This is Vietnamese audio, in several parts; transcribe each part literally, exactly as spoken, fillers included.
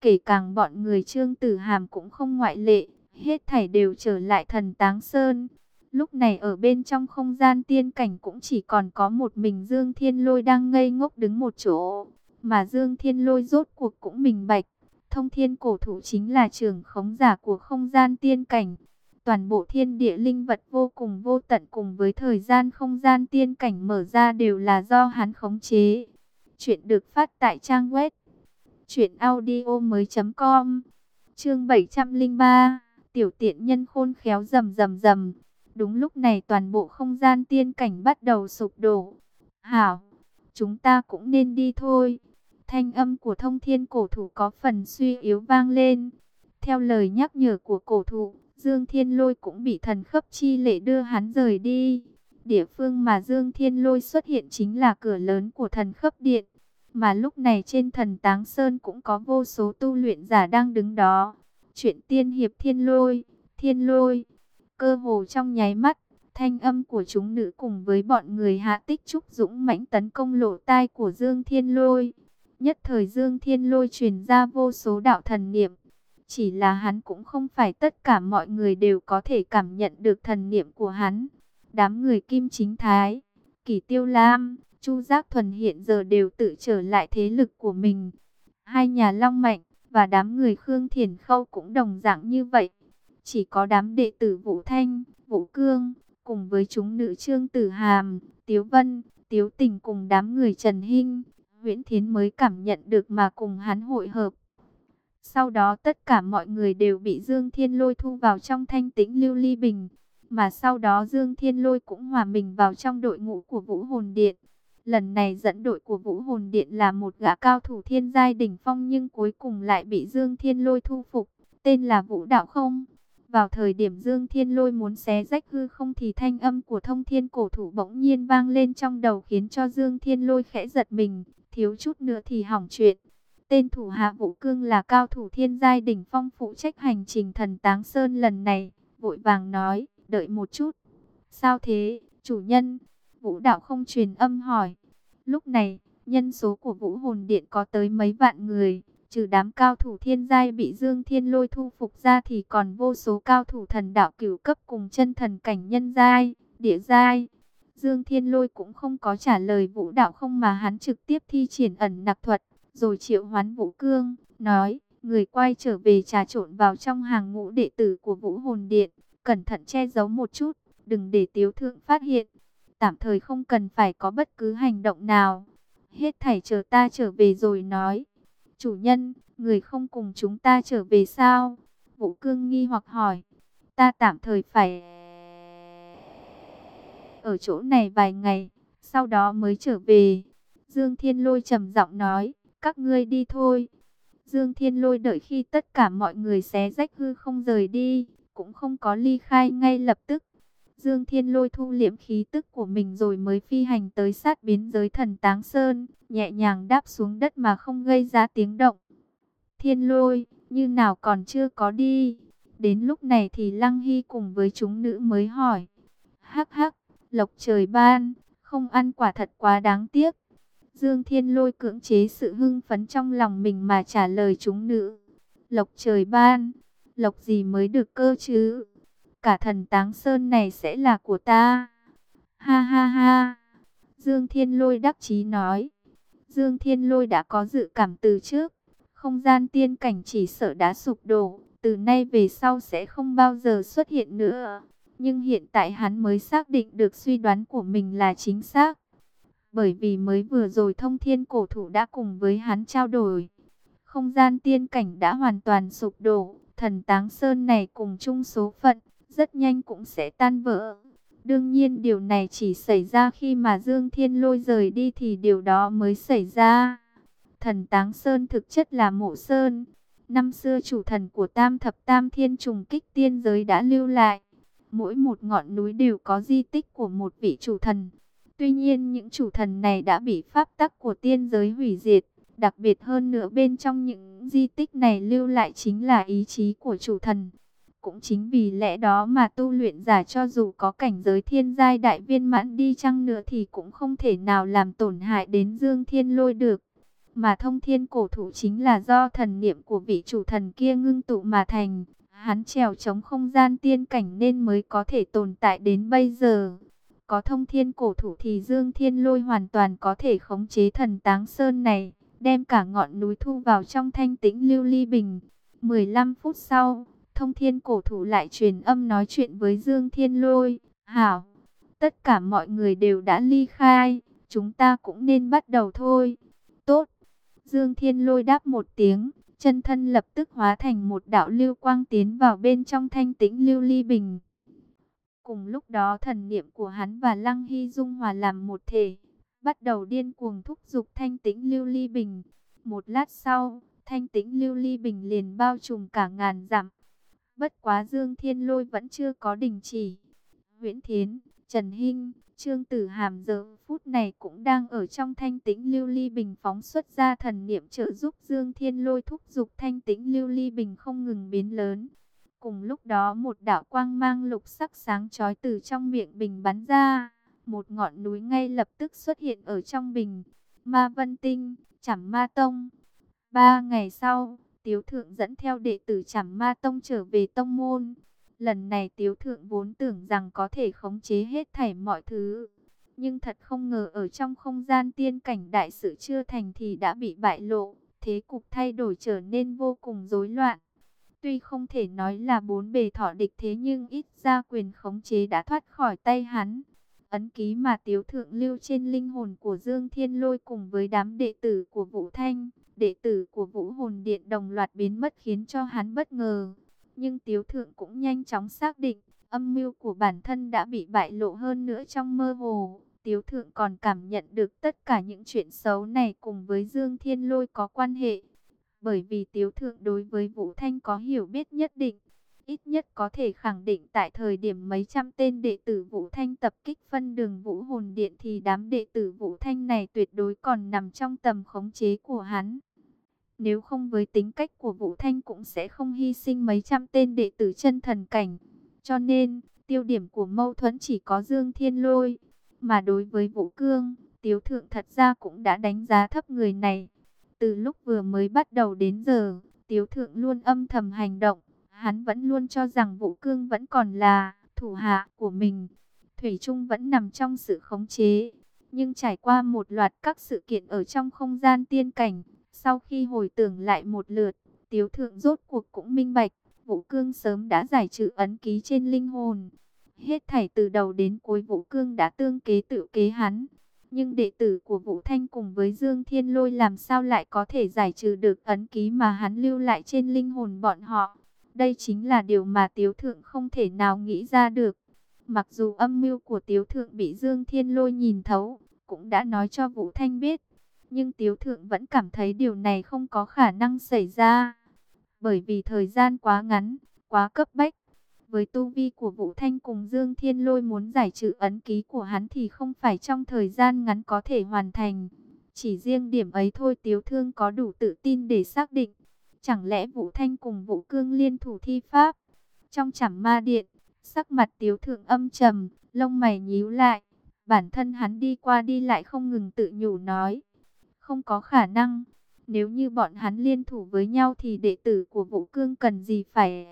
kể cả bọn người Trương Tử Hàm cũng không ngoại lệ, hết thảy đều trở lại Thần Táng Sơn. Lúc này ở bên trong không gian tiên cảnh cũng chỉ còn có một mình Dương Thiên Lôi đang ngây ngốc đứng một chỗ. Mà Dương Thiên Lôi rốt cuộc cũng minh bạch, Thông Thiên Cổ Thụ chính là trưởng khống giả của không gian tiên cảnh. Toàn bộ thiên địa linh vật vô cùng vô tận cùng với thời gian không gian tiên cảnh mở ra đều là do hắn khống chế. Chuyện được phát tại trang web truyện audio mới chấm com. Chương bảy trăm lẻ ba, tiểu tiện nhân khôn khéo rầm rầm rầm. Đúng lúc này toàn bộ không gian tiên cảnh bắt đầu sụp đổ. Hảo, chúng ta cũng nên đi thôi. Thanh âm của Thông Thiên Cổ Thụ có phần suy yếu vang lên. Theo lời nhắc nhở của cổ thụ, Dương Thiên Lôi cũng bị thần khấp chi lệ đưa hắn rời đi. Địa phương mà Dương Thiên Lôi xuất hiện chính là cửa lớn của thần khấp điện. Mà lúc này trên Thần Táng Sơn cũng có vô số tu luyện giả đang đứng đó. Chuyện tiên hiệp Thiên Lôi, Thiên Lôi. Cơ hồ trong nháy mắt, thanh âm của chúng nữ cùng với bọn người Hạ Tích Trúc dũng mãnh tấn công lỗ tai của Dương Thiên Lôi. Nhất thời Dương Thiên Lôi truyền ra vô số đạo thần niệm. Chỉ là hắn cũng không phải tất cả mọi người đều có thể cảm nhận được thần niệm của hắn. Đám người Kim Chính Thái, Kỷ Tiêu Lam, Chu Giác Thuần hiện giờ đều tự trở lại thế lực của mình. Hai nhà Long Mạnh và đám người Khương Thiển Khâu cũng đồng dạng như vậy. Chỉ có đám đệ tử Vũ Thanh, Vũ Cương, cùng với chúng nữ Trương Tử Hàm, Tiếu Vân, Tiếu Tình cùng đám người Trần Hinh, Nguyễn Thiến mới cảm nhận được mà cùng hắn hội hợp. Sau đó tất cả mọi người đều bị Dương Thiên Lôi thu vào trong Thanh Tĩnh Lưu Ly Bình. Mà sau đó Dương Thiên Lôi cũng hòa mình vào trong đội ngũ của Vũ Hồn Điện. Lần này dẫn đội của Vũ Hồn Điện là một gã cao thủ thiên giai đỉnh phong nhưng cuối cùng lại bị Dương Thiên Lôi thu phục, tên là Vũ Đạo Không. Vào thời điểm Dương Thiên Lôi muốn xé rách hư không thì thanh âm của Thông Thiên Cổ Thụ bỗng nhiên vang lên trong đầu khiến cho Dương Thiên Lôi khẽ giật mình, thiếu chút nữa thì hỏng chuyện. Tên thủ hạ Vũ Cương là cao thủ thiên giai đỉnh phong phụ trách hành trình Thần Táng Sơn lần này, vội vàng nói, đợi một chút. Sao thế, chủ nhân? Vũ Đạo Không truyền âm hỏi. Lúc này, nhân số của Vũ Hồn Điện có tới mấy vạn người, trừ đám cao thủ thiên giai bị Dương Thiên Lôi thu phục ra thì còn vô số cao thủ thần đạo cửu cấp cùng chân thần cảnh nhân giai, địa giai. Dương Thiên Lôi cũng không có trả lời Vũ Đạo Không mà hắn trực tiếp thi triển ẩn nặc thuật, rồi triệu hoán Vũ Cương, nói, người quay trở về trà trộn vào trong hàng ngũ đệ tử của Vũ Hồn Điện, cẩn thận che giấu một chút, đừng để Tiếu Thượng phát hiện. Tạm thời không cần phải có bất cứ hành động nào. Hết thảy chờ ta trở về rồi nói. Chủ nhân, người không cùng chúng ta trở về sao? Vũ Cương nghi hoặc hỏi. Ta tạm thời phải ở chỗ này vài ngày, sau đó mới trở về. Dương Thiên Lôi trầm giọng nói, các ngươi đi thôi. Dương Thiên Lôi đợi khi tất cả mọi người xé rách hư không rời đi, cũng không có ly khai ngay lập tức. Dương Thiên Lôi thu liễm khí tức của mình rồi mới phi hành tới sát biên giới Thần Táng Sơn, nhẹ nhàng đáp xuống đất mà không gây ra tiếng động. Thiên Lôi, như nào còn chưa có đi? Đến lúc này thì Lăng Hy cùng với chúng nữ mới hỏi. Hắc hắc, lộc trời ban, không ăn quả thật quá đáng tiếc. Dương Thiên Lôi cưỡng chế sự hưng phấn trong lòng mình mà trả lời chúng nữ. Lộc trời ban, lộc gì mới được cơ chứ? Cả Thần Táng Sơn này sẽ là của ta. Ha ha ha. Dương Thiên Lôi đắc chí nói. Dương Thiên Lôi đã có dự cảm từ trước. Không gian tiên cảnh chỉ sợ đã sụp đổ. Từ nay về sau sẽ không bao giờ xuất hiện nữa. Nhưng hiện tại hắn mới xác định được suy đoán của mình là chính xác. Bởi vì mới vừa rồi Thông Thiên Cổ Thụ đã cùng với hắn trao đổi. Không gian tiên cảnh đã hoàn toàn sụp đổ. Thần Táng Sơn này cùng chung số phận, rất nhanh cũng sẽ tan vỡ. Đương nhiên điều này chỉ xảy ra khi mà Dương Thiên Lôi rời đi thì điều đó mới xảy ra. Thần Táng Sơn thực chất là mộ sơn. Năm xưa chủ thần của Tam Thập Tam Thiên trùng kích tiên giới đã lưu lại. Mỗi một ngọn núi đều có di tích của một vị chủ thần. Tuy nhiên những chủ thần này đã bị pháp tắc của tiên giới hủy diệt. Đặc biệt hơn nữa bên trong những di tích này lưu lại chính là ý chí của chủ thần. Cũng chính vì lẽ đó mà tu luyện giả cho dù có cảnh giới thiên giai đại viên mãn đi chăng nữa thì cũng không thể nào làm tổn hại đến Dương Thiên Lôi được. Mà thông thiên cổ thụ chính là do thần niệm của vị chủ thần kia ngưng tụ mà thành. Hắn trèo chống không gian tiên cảnh nên mới có thể tồn tại đến bây giờ. Có thông thiên cổ thụ thì Dương Thiên Lôi hoàn toàn có thể khống chế thần táng sơn này, đem cả ngọn núi thu vào trong thanh tĩnh lưu ly bình. mười lăm phút sau, thông thiên cổ thụ lại truyền âm nói chuyện với Dương Thiên Lôi. Hảo, tất cả mọi người đều đã ly khai, chúng ta cũng nên bắt đầu thôi. Tốt. Dương Thiên Lôi đáp một tiếng, chân thân lập tức hóa thành một đạo lưu quang tiến vào bên trong thanh tĩnh lưu ly bình. Cùng lúc đó thần niệm của hắn và Lăng Hy dung hòa làm một thể, bắt đầu điên cuồng thúc giục thanh tĩnh lưu ly bình. Một lát sau, thanh tĩnh lưu ly bình liền bao trùm cả ngàn dặm. Bất quá Dương Thiên Lôi vẫn chưa có đình chỉ. Huyễn Thiến, Trần Hinh, Trương Tử Hàm giờ phút này cũng đang ở trong thanh tĩnh lưu ly bình phóng xuất ra thần niệm trợ giúp Dương Thiên Lôi thúc giục thanh tĩnh lưu ly bình không ngừng biến lớn. Cùng lúc đó một đạo quang mang lục sắc sáng chói từ trong miệng bình bắn ra, một ngọn núi ngay lập tức xuất hiện ở trong bình. Ma Vân Tinh, Trảm Ma Tông. Ba ngày sau, Tiếu Thượng dẫn theo đệ tử Trảm Ma Tông trở về tông môn. Lần này Tiếu Thượng vốn tưởng rằng có thể khống chế hết thảy mọi thứ, nhưng thật không ngờ ở trong không gian tiên cảnh đại sự chưa thành thì đã bị bại lộ, thế cục thay đổi trở nên vô cùng rối loạn. Tuy không thể nói là bốn bề thọ địch thế nhưng ít ra quyền khống chế đã thoát khỏi tay hắn. Ấn ký mà Tiếu Thượng lưu trên linh hồn của Dương Thiên Lôi cùng với đám đệ tử của Vũ Thanh, đệ tử của Vũ Hồn Điện đồng loạt biến mất khiến cho hắn bất ngờ. Nhưng Tiếu Thượng cũng nhanh chóng xác định, âm mưu của bản thân đã bị bại lộ hơn nữa trong mơ hồ. Tiếu Thượng còn cảm nhận được tất cả những chuyện xấu này cùng với Dương Thiên Lôi có quan hệ. Bởi vì Tiếu Thượng đối với Vũ Thanh có hiểu biết nhất định, ít nhất có thể khẳng định tại thời điểm mấy trăm tên đệ tử Vũ Thanh tập kích phân đường Vũ Hồn Điện thì đám đệ tử Vũ Thanh này tuyệt đối còn nằm trong tầm khống chế của hắn. Nếu không với tính cách của Vũ Thanh cũng sẽ không hy sinh mấy trăm tên đệ tử chân thần cảnh. Cho nên, tiêu điểm của mâu thuẫn chỉ có Dương Thiên Lôi. Mà đối với Vũ Cương, Tiếu Thượng thật ra cũng đã đánh giá thấp người này. Từ lúc vừa mới bắt đầu đến giờ, Tiếu Thượng luôn âm thầm hành động. Hắn vẫn luôn cho rằng Vũ Cương vẫn còn là thủ hạ của mình. Thủy Trung vẫn nằm trong sự khống chế. Nhưng trải qua một loạt các sự kiện ở trong không gian tiên cảnh, sau khi hồi tưởng lại một lượt, Tiếu Thượng rốt cuộc cũng minh bạch, Vũ Cương sớm đã giải trừ ấn ký trên linh hồn. Hết thảy từ đầu đến cuối Vũ Cương đã tương kế tự kế hắn. Nhưng đệ tử của Vũ Thanh cùng với Dương Thiên Lôi làm sao lại có thể giải trừ được ấn ký mà hắn lưu lại trên linh hồn bọn họ. Đây chính là điều mà Tiếu Thượng không thể nào nghĩ ra được. Mặc dù âm mưu của Tiếu Thượng bị Dương Thiên Lôi nhìn thấu, cũng đã nói cho Vũ Thanh biết. Nhưng Tiếu Thượng vẫn cảm thấy điều này không có khả năng xảy ra. Bởi vì thời gian quá ngắn, quá cấp bách. Với tu vi của Vũ Thanh cùng Dương Thiên Lôi muốn giải trừ ấn ký của hắn thì không phải trong thời gian ngắn có thể hoàn thành. Chỉ riêng điểm ấy thôi Tiếu Thương có đủ tự tin để xác định. Chẳng lẽ Vũ Thanh cùng Vũ Cương liên thủ thi pháp? Trong Trảm Ma Điện, sắc mặt Tiếu Thượng âm trầm, lông mày nhíu lại. Bản thân hắn đi qua đi lại không ngừng tự nhủ nói. Không có khả năng. Nếu như bọn hắn liên thủ với nhau thì đệ tử của Vũ Cương cần gì phải...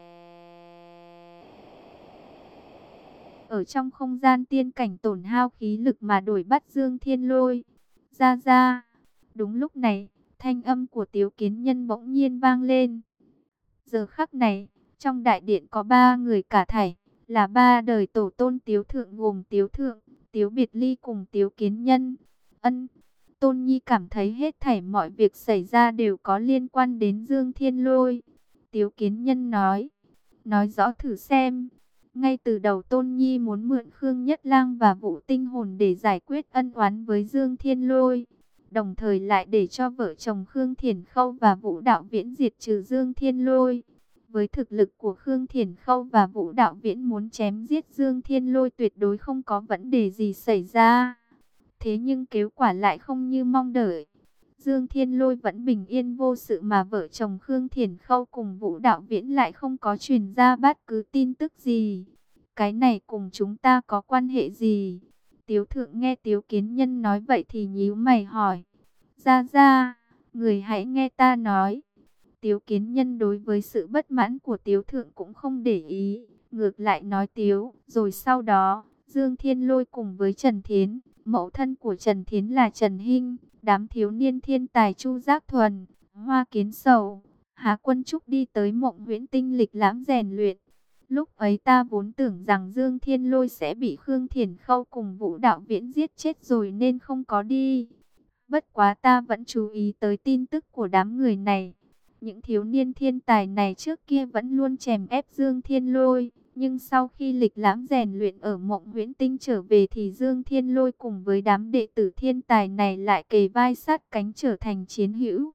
Ở trong không gian tiên cảnh tổn hao khí lực mà đổi bắt Dương Thiên Lôi. Ra ra. Đúng lúc này, thanh âm của Tiếu Kiến Nhân bỗng nhiên vang lên. Giờ khắc này, trong đại điện có ba người cả thảy, là ba đời tổ tôn Tiếu Thượng gồm Tiếu Thượng, Tiếu Biệt Ly cùng Tiếu Kiến Nhân. Ân, Tôn Nhi cảm thấy hết thảy mọi việc xảy ra đều có liên quan đến Dương Thiên Lôi. Tiếu Kiến Nhân nói, nói rõ thử xem. Ngay từ đầu Tôn Nhi muốn mượn Khương Nhất Lang và Vũ Tinh Hồn để giải quyết ân oán với Dương Thiên Lôi. Đồng thời lại để cho vợ chồng Khương Thiển Khâu và Vũ Đạo Viễn diệt trừ Dương Thiên Lôi. Với thực lực của Khương Thiển Khâu và Vũ Đạo Viễn muốn chém giết Dương Thiên Lôi tuyệt đối không có vấn đề gì xảy ra. Thế nhưng kết quả lại không như mong đợi. Dương Thiên Lôi vẫn bình yên vô sự mà vợ chồng Khương Thiển Khâu cùng Vũ Đạo Viễn lại không có truyền ra bất cứ tin tức gì. Cái này cùng chúng ta có quan hệ gì? Tiếu Thượng nghe Tiếu Kiến Nhân nói vậy thì nhíu mày hỏi. Ra ra, người hãy nghe ta nói. Tiếu Kiến Nhân đối với sự bất mãn của Tiếu Thượng cũng không để ý, ngược lại nói Tiếu. Rồi sau đó, Dương Thiên Lôi cùng với Trần Thiến, mẫu thân của Trần Thiến là Trần Hinh, đám thiếu niên thiên tài Chu Giác Thuần, Hoa Kiến Sầu, Hà Quân Trúc đi tới Mộng Huyễn Tinh lịch lãm rèn luyện. Lúc ấy ta vốn tưởng rằng Dương Thiên Lôi sẽ bị Khương Thiển Khâu cùng Vũ Đạo Viễn giết chết rồi nên không có đi. Bất quá ta vẫn chú ý tới tin tức của đám người này. Những thiếu niên thiên tài này trước kia vẫn luôn chèn ép Dương Thiên Lôi. Nhưng sau khi lịch lãm rèn luyện ở Mộng Huyễn Tinh trở về thì Dương Thiên Lôi cùng với đám đệ tử thiên tài này lại kề vai sát cánh trở thành chiến hữu.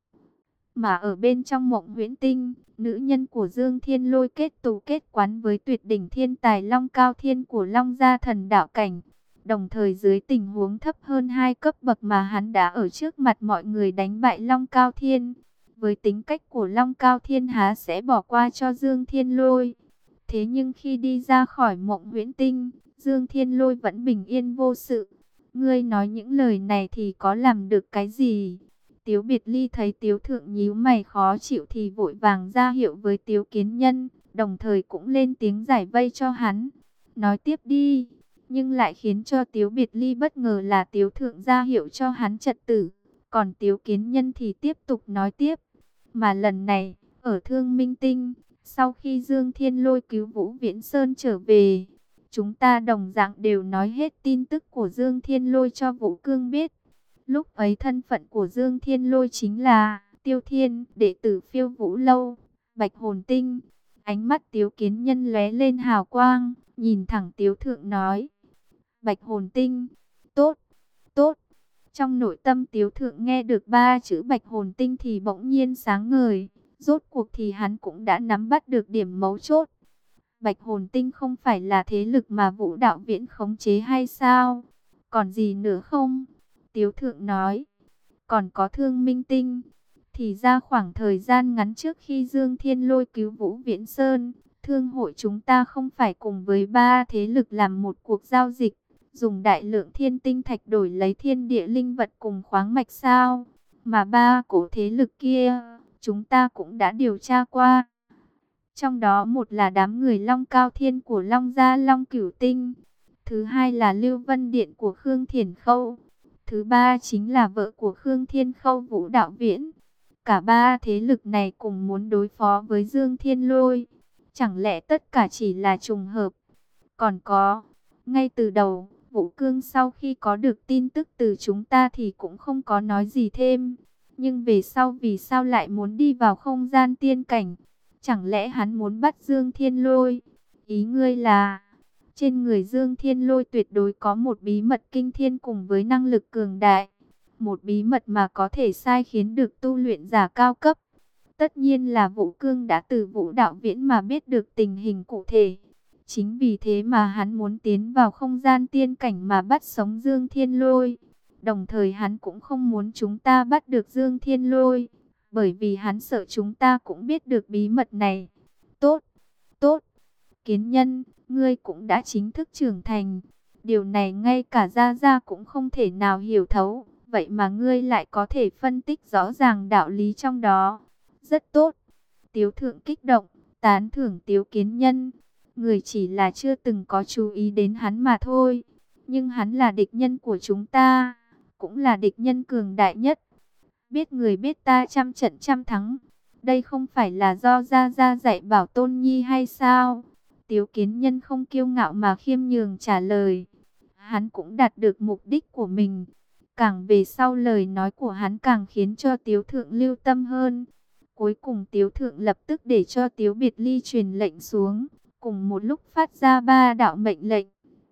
Mà ở bên trong Mộng Huyễn Tinh, nữ nhân của Dương Thiên Lôi kết tù kết quán với tuyệt đỉnh thiên tài Long Cao Thiên của Long Gia Thần Đạo Cảnh. Đồng thời dưới tình huống thấp hơn hai cấp bậc mà hắn đã ở trước mặt mọi người đánh bại Long Cao Thiên. Với tính cách của Long Cao Thiên há sẽ bỏ qua cho Dương Thiên Lôi. Thế nhưng khi đi ra khỏi Mộng Huyễn Tinh, Dương Thiên Lôi vẫn bình yên vô sự. Ngươi nói những lời này thì có làm được cái gì? Tiếu Biệt Ly thấy Tiếu Thượng nhíu mày khó chịu thì vội vàng ra hiệu với Tiếu Kiến Nhân, đồng thời cũng lên tiếng giải vây cho hắn. Nói tiếp đi, nhưng lại khiến cho Tiếu Biệt Ly bất ngờ là Tiếu Thượng ra hiệu cho hắn trật tử, còn Tiếu Kiến Nhân thì tiếp tục nói tiếp. Mà lần này, ở Thương Minh Tinh, sau khi Dương Thiên Lôi cứu Vũ Viễn Sơn trở về, chúng ta đồng dạng đều nói hết tin tức của Dương Thiên Lôi cho Vũ Cương biết. Lúc ấy thân phận của Dương Thiên Lôi chính là Tiêu Thiên, đệ tử Phiêu Vũ Lâu, Bạch Hồn Tinh. Ánh mắt Tiếu Kiến Nhân lóe lên hào quang, nhìn thẳng Tiếu Thượng nói: Bạch Hồn Tinh, tốt, tốt. Trong nội tâm Tiếu Thượng nghe được ba chữ Bạch Hồn Tinh thì bỗng nhiên sáng ngời. Rốt cuộc thì hắn cũng đã nắm bắt được điểm mấu chốt. Bạch Hồn Tinh không phải là thế lực mà Vũ Đạo Viễn khống chế hay sao? Còn gì nữa không? Tiếu Thượng nói, còn có Thương Minh Tinh. Thì ra khoảng thời gian ngắn trước khi Dương Thiên Lôi cứu Vũ Viễn Sơn, thương hội chúng ta không phải cùng với ba thế lực làm một cuộc giao dịch, dùng đại lượng thiên tinh thạch đổi lấy thiên địa linh vật cùng khoáng mạch sao? Mà ba cổ thế lực kia, chúng ta cũng đã điều tra qua. Trong đó một là đám người Long Cao Thiên của Long Gia Long Cửu Tinh, thứ hai là Lưu Vân Điện của Khương Thiển Khâu, thứ ba chính là vợ của Khương Thiên Khâu Vũ Đạo Viễn. Cả ba thế lực này cùng muốn đối phó với Dương Thiên Lôi. Chẳng lẽ tất cả chỉ là trùng hợp? Còn có, ngay từ đầu, Vũ Cương sau khi có được tin tức từ chúng ta thì cũng không có nói gì thêm. Nhưng về sau vì sao lại muốn đi vào không gian tiên cảnh? Chẳng lẽ hắn muốn bắt Dương Thiên Lôi? Ý ngươi là, trên người Dương Thiên Lôi tuyệt đối có một bí mật kinh thiên cùng với năng lực cường đại. Một bí mật mà có thể sai khiến được tu luyện giả cao cấp. Tất nhiên là Vũ Cương đã từ Vũ Đạo Viễn mà biết được tình hình cụ thể. Chính vì thế mà hắn muốn tiến vào không gian tiên cảnh mà bắt sống Dương Thiên Lôi. Đồng thời hắn cũng không muốn chúng ta bắt được Dương Thiên Lôi, bởi vì hắn sợ chúng ta cũng biết được bí mật này. Tốt, tốt. Kiến Nhân, ngươi cũng đã chính thức trưởng thành. Điều này ngay cả Gia Gia cũng không thể nào hiểu thấu. Vậy mà ngươi lại có thể phân tích rõ ràng đạo lý trong đó. Rất tốt. Tiếu Thượng kích động, tán thưởng Tiếu Kiến Nhân. Người chỉ là chưa từng có chú ý đến hắn mà thôi. Nhưng hắn là địch nhân của chúng ta, cũng là địch nhân cường đại nhất. Biết người biết ta trăm trận trăm thắng. Đây không phải là do Gia Gia dạy bảo Tôn Nhi hay sao? Tiếu Kiến Nhân không kiêu ngạo mà khiêm nhường trả lời. Hắn cũng đạt được mục đích của mình. Càng về sau lời nói của hắn càng khiến cho Tiếu Thượng lưu tâm hơn. Cuối cùng Tiếu Thượng lập tức để cho Tiếu Biệt Ly truyền lệnh xuống. Cùng một lúc phát ra ba đạo mệnh lệnh.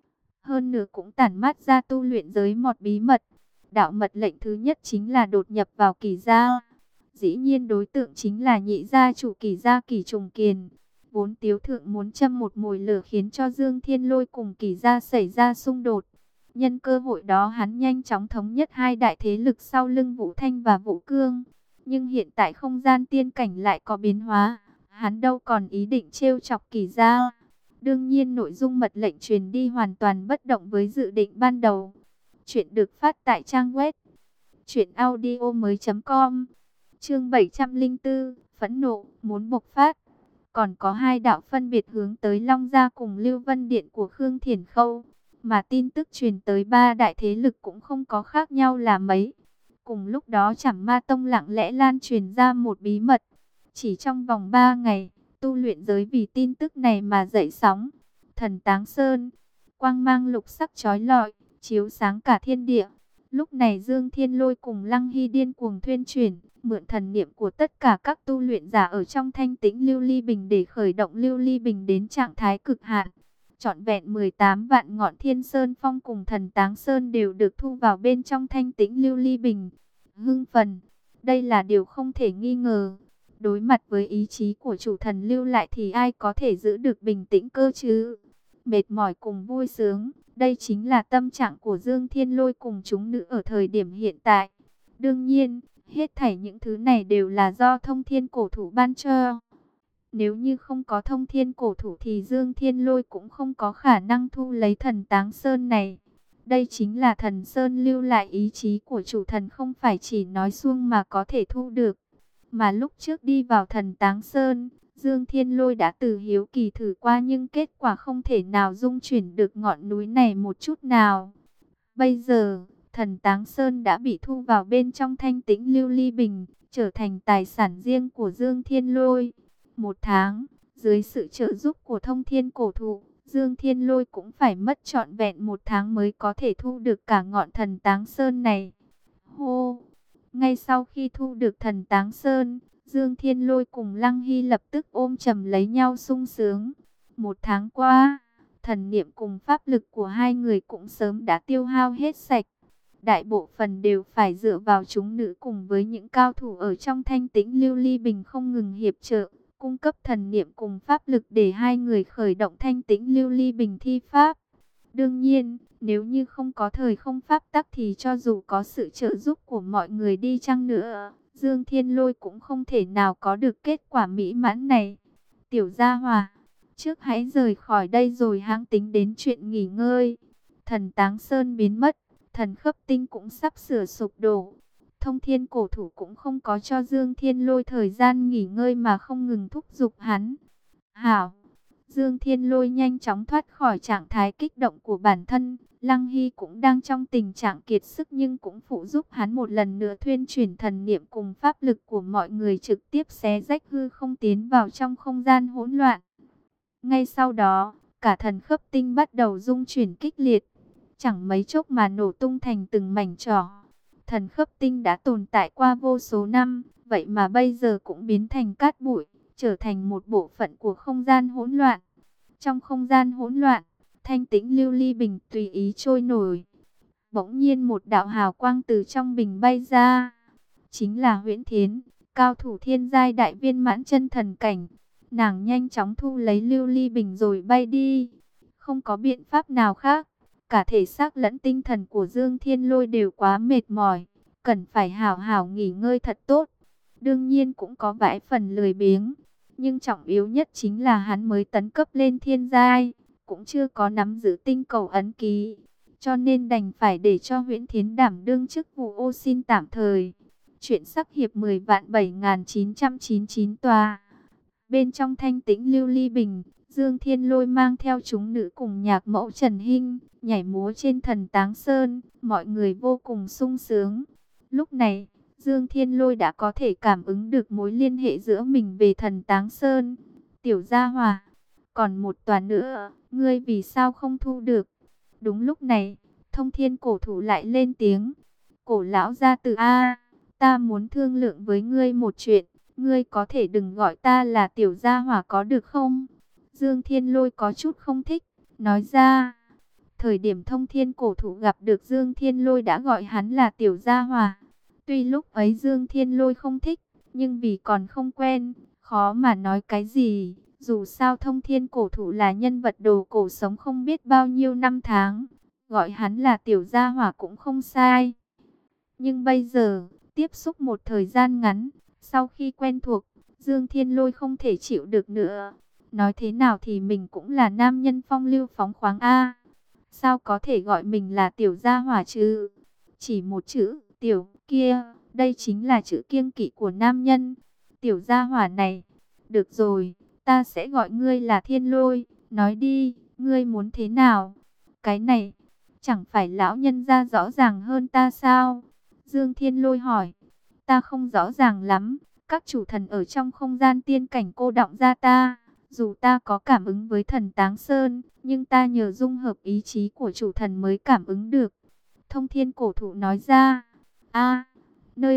Hơn nữa cũng tản mát ra tu luyện giới mọt bí mật. Đạo mật lệnh thứ nhất chính là đột nhập vào Kỳ gia. Dĩ nhiên đối tượng chính là nhị gia chủ Kỳ gia Kỳ Trùng Kiền. Vốn Tiếu Thượng muốn châm một mồi lửa khiến cho Dương Thiên Lôi cùng Kỳ gia xảy ra xung đột. Nhân cơ hội đó hắn nhanh chóng thống nhất hai đại thế lực sau lưng Vũ Thanh và Vũ Cương. Nhưng hiện tại không gian tiên cảnh lại có biến hóa. Hắn đâu còn ý định trêu chọc Kỳ gia. Đương nhiên nội dung mật lệnh truyền đi hoàn toàn bất động với dự định ban đầu. Chuyện được phát tại trang web Chuyện audio mới com. Chương bảy trăm lẻ bốn, phẫn nộ, muốn bộc phát. Còn có hai đạo phân biệt hướng tới Long Gia cùng Lưu Vân Điện của Khương Thiển Khâu. Mà tin tức truyền tới ba đại thế lực cũng không có khác nhau là mấy. Cùng lúc đó Trảm Ma Tông lặng lẽ lan truyền ra một bí mật. Chỉ trong vòng ba ngày, tu luyện giới vì tin tức này mà dậy sóng. Thần Táng Sơn, quang mang lục sắc chói lọi, chiếu sáng cả thiên địa. Lúc này Dương Thiên Lôi cùng Lăng Hy điên cuồng thuyên chuyển, mượn thần niệm của tất cả các tu luyện giả ở trong thanh tĩnh lưu ly bình để khởi động lưu ly bình đến trạng thái cực hạn. Trọn vẹn mười tám vạn ngọn Thiên Sơn Phong cùng Thần Táng Sơn đều được thu vào bên trong thanh tĩnh lưu ly bình. Hưng phần, đây là điều không thể nghi ngờ. Đối mặt với ý chí của chủ thần lưu lại thì ai có thể giữ được bình tĩnh cơ chứ? Mệt mỏi cùng vui sướng, đây chính là tâm trạng của Dương Thiên Lôi cùng chúng nữ ở thời điểm hiện tại. Đương nhiên, hết thảy những thứ này đều là do thông thiên cổ thủ ban cho. Nếu như không có thông thiên cổ thủ thì Dương Thiên Lôi cũng không có khả năng thu lấy thần Táng Sơn này. Đây chính là thần Sơn lưu lại ý chí của chủ thần, không phải chỉ nói suông mà có thể thu được. Mà lúc trước đi vào thần Táng Sơn, Dương Thiên Lôi đã từ hiếu kỳ thử qua nhưng kết quả không thể nào dung chuyển được ngọn núi này một chút nào. Bây giờ, thần Táng Sơn đã bị thu vào bên trong thanh tĩnh lưu ly bình, trở thành tài sản riêng của Dương Thiên Lôi. Một tháng, dưới sự trợ giúp của thông thiên cổ thụ, Dương Thiên Lôi cũng phải mất trọn vẹn một tháng mới có thể thu được cả ngọn thần Táng Sơn này. Hô! Ngay sau khi thu được thần Táng Sơn, Dương Thiên Lôi cùng Lăng Hy lập tức ôm chầm lấy nhau sung sướng. Một tháng qua, thần niệm cùng pháp lực của hai người cũng sớm đã tiêu hao hết sạch. Đại bộ phần đều phải dựa vào chúng nữ cùng với những cao thủ ở trong thanh tĩnh lưu ly bình không ngừng hiệp trợ, cung cấp thần niệm cùng pháp lực để hai người khởi động thanh tĩnh lưu ly bình thi pháp. Đương nhiên, nếu như không có thời không pháp tắc thì cho dù có sự trợ giúp của mọi người đi chăng nữa, Dương Thiên Lôi cũng không thể nào có được kết quả mỹ mãn này. Tiểu Gia Hòa, trước hãy rời khỏi đây rồi hãng tính đến chuyện nghỉ ngơi. Thần Táng Sơn biến mất, thần Khấp Tinh cũng sắp sửa sụp đổ. Thông thiên cổ thủ cũng không có cho Dương Thiên Lôi thời gian nghỉ ngơi mà không ngừng thúc giục hắn. Hảo! Dương Thiên Lôi nhanh chóng thoát khỏi trạng thái kích động của bản thân. Lăng Hy cũng đang trong tình trạng kiệt sức nhưng cũng phụ giúp hắn một lần nữa thuyên chuyển thần niệm cùng pháp lực của mọi người trực tiếp xé rách hư không tiến vào trong không gian hỗn loạn. Ngay sau đó, cả thần Khấp Tinh bắt đầu rung chuyển kích liệt. Chẳng mấy chốc mà nổ tung thành từng mảnh trỏ. Thần Khấp Tinh đã tồn tại qua vô số năm, vậy mà bây giờ cũng biến thành cát bụi, trở thành một bộ phận của không gian hỗn loạn. Trong không gian hỗn loạn, thanh tĩnh lưu ly bình tùy ý trôi nổi. Bỗng nhiên một đạo hào quang từ trong bình bay ra. Chính là Huyễn Thiến, cao thủ thiên giai đại viên mãn chân thần cảnh. Nàng nhanh chóng thu lấy lưu ly bình rồi bay đi. Không có biện pháp nào khác. Cả thể xác lẫn tinh thần của Dương Thiên Lôi đều quá mệt mỏi. Cần phải hảo hảo nghỉ ngơi thật tốt. Đương nhiên cũng có vài phần lười biếng. Nhưng trọng yếu nhất chính là hắn mới tấn cấp lên thiên giai, cũng chưa có nắm giữ tinh cầu ấn ký, cho nên đành phải để cho Huyễn Thiến đảm đương chức vụ ô xin tạm thời. Chuyện sắc hiệp mười vạn bảy nghìn chín trăm chín mươi chín tòa. Bên trong thanh tĩnh lưu ly bình, Dương Thiên Lôi mang theo chúng nữ cùng nhạc mẫu Trần Hinh, nhảy múa trên thần Táng Sơn, mọi người vô cùng sung sướng. Lúc này, Dương Thiên Lôi đã có thể cảm ứng được mối liên hệ giữa mình về thần Táng Sơn. Tiểu Gia Hòa, còn một tòa nữa, ngươi vì sao không thu được? Đúng lúc này, thông thiên cổ thủ lại lên tiếng. Cổ lão gia tử A, ta muốn thương lượng với ngươi một chuyện, ngươi có thể đừng gọi ta là Tiểu Gia Hòa có được không? Dương Thiên Lôi có chút không thích, nói ra. Thời điểm thông thiên cổ thủ gặp được Dương Thiên Lôi đã gọi hắn là Tiểu Gia Hòa. Tuy lúc ấy Dương Thiên Lôi không thích, nhưng vì còn không quen, khó mà nói cái gì. Dù sao thông thiên cổ thụ là nhân vật đồ cổ sống không biết bao nhiêu năm tháng, gọi hắn là Tiểu Gia Hỏa cũng không sai. Nhưng bây giờ, tiếp xúc một thời gian ngắn, sau khi quen thuộc, Dương Thiên Lôi không thể chịu được nữa. Nói thế nào thì mình cũng là nam nhân phong lưu phóng khoáng A. Sao có thể gọi mình là Tiểu Gia Hỏa chứ? Chỉ một chữ, Tiểu, kia, đây chính là chữ kiêng kỵ của nam nhân. Tiểu gia hỏa này, được rồi, ta sẽ gọi ngươi là Thiên Lôi, nói đi, ngươi muốn thế nào? Cái này, chẳng phải lão nhân gia rõ ràng hơn ta sao? Dương Thiên Lôi hỏi, ta không rõ ràng lắm, các chủ thần ở trong không gian tiên cảnh cô đọng ra ta. Dù ta có cảm ứng với thần Táng Sơn, nhưng ta nhờ dung hợp ý chí của chủ thần mới cảm ứng được. Thông Thiên Cổ Thụ nói ra, a nơi